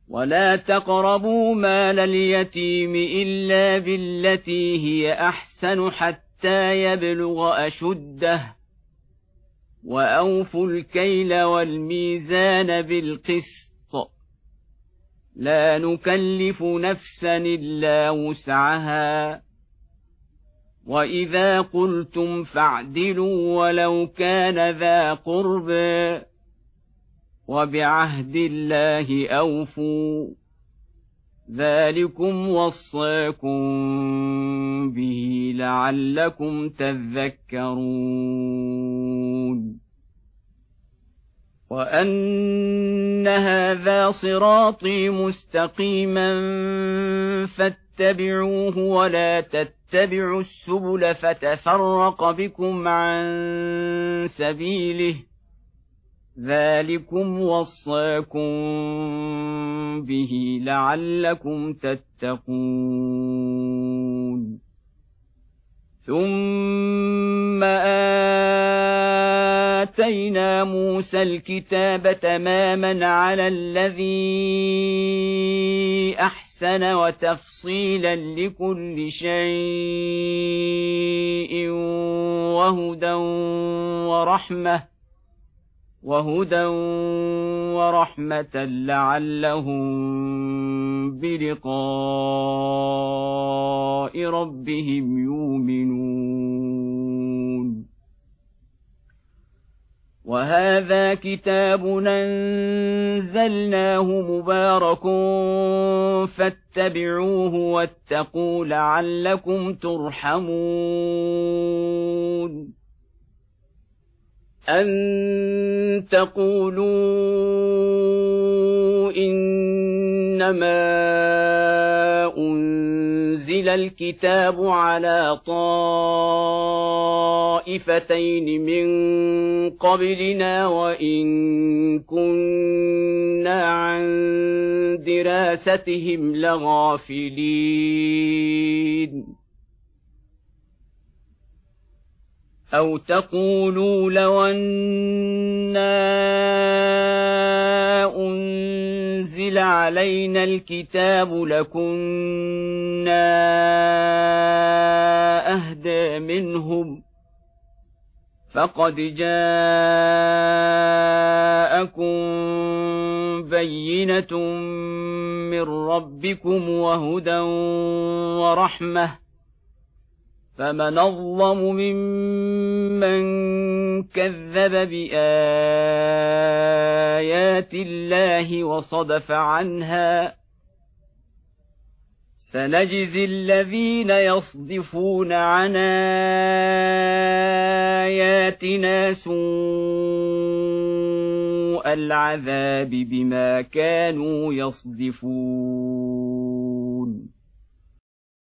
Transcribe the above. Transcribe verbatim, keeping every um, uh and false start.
ولا تقربوا مال اليتيم إلا بالتي هي أحسن حتى يبلغ أشده وأوفوا الكيل والميزان بالقسط لا نكلف نفسا إلا وسعها وإذا قلتم فاعدلوا ولو كان ذا قربى وبعهد الله أوفوا ذلكم وصاكم به لعلكم تذكرون وأن هذا صراطي مستقيما فاتبعوه ولا تتبعوا السبل فتفرق بكم عن سبيله ذلكم وصاكم به لعلكم تتقون ثم آتينا موسى الكتاب تماما على الذي أحسن وتفصيلا لكل شيء وهدى ورحمة وهدى ورحمة لعلهم بلقاء ربهم يؤمنون وهذا كتاب أنزلناه مبارك فاتبعوه واتقوا لعلكم ترحمون أن تقولوا إنما أنزل الكتاب على طائفتين من قبلنا وإن كنا عن دراستهم لغافلين أو تقولوا لو أنا أنزل علينا الكتاب لكنا أهدى منهم فقد جاءكم بينة من ربكم وهدى ورحمة فمن أظلم ممن كذب بآيات الله وصدف عنها سنجزي الذين يصدفون عن آياتنا سوء العذاب بما كانوا يصدفون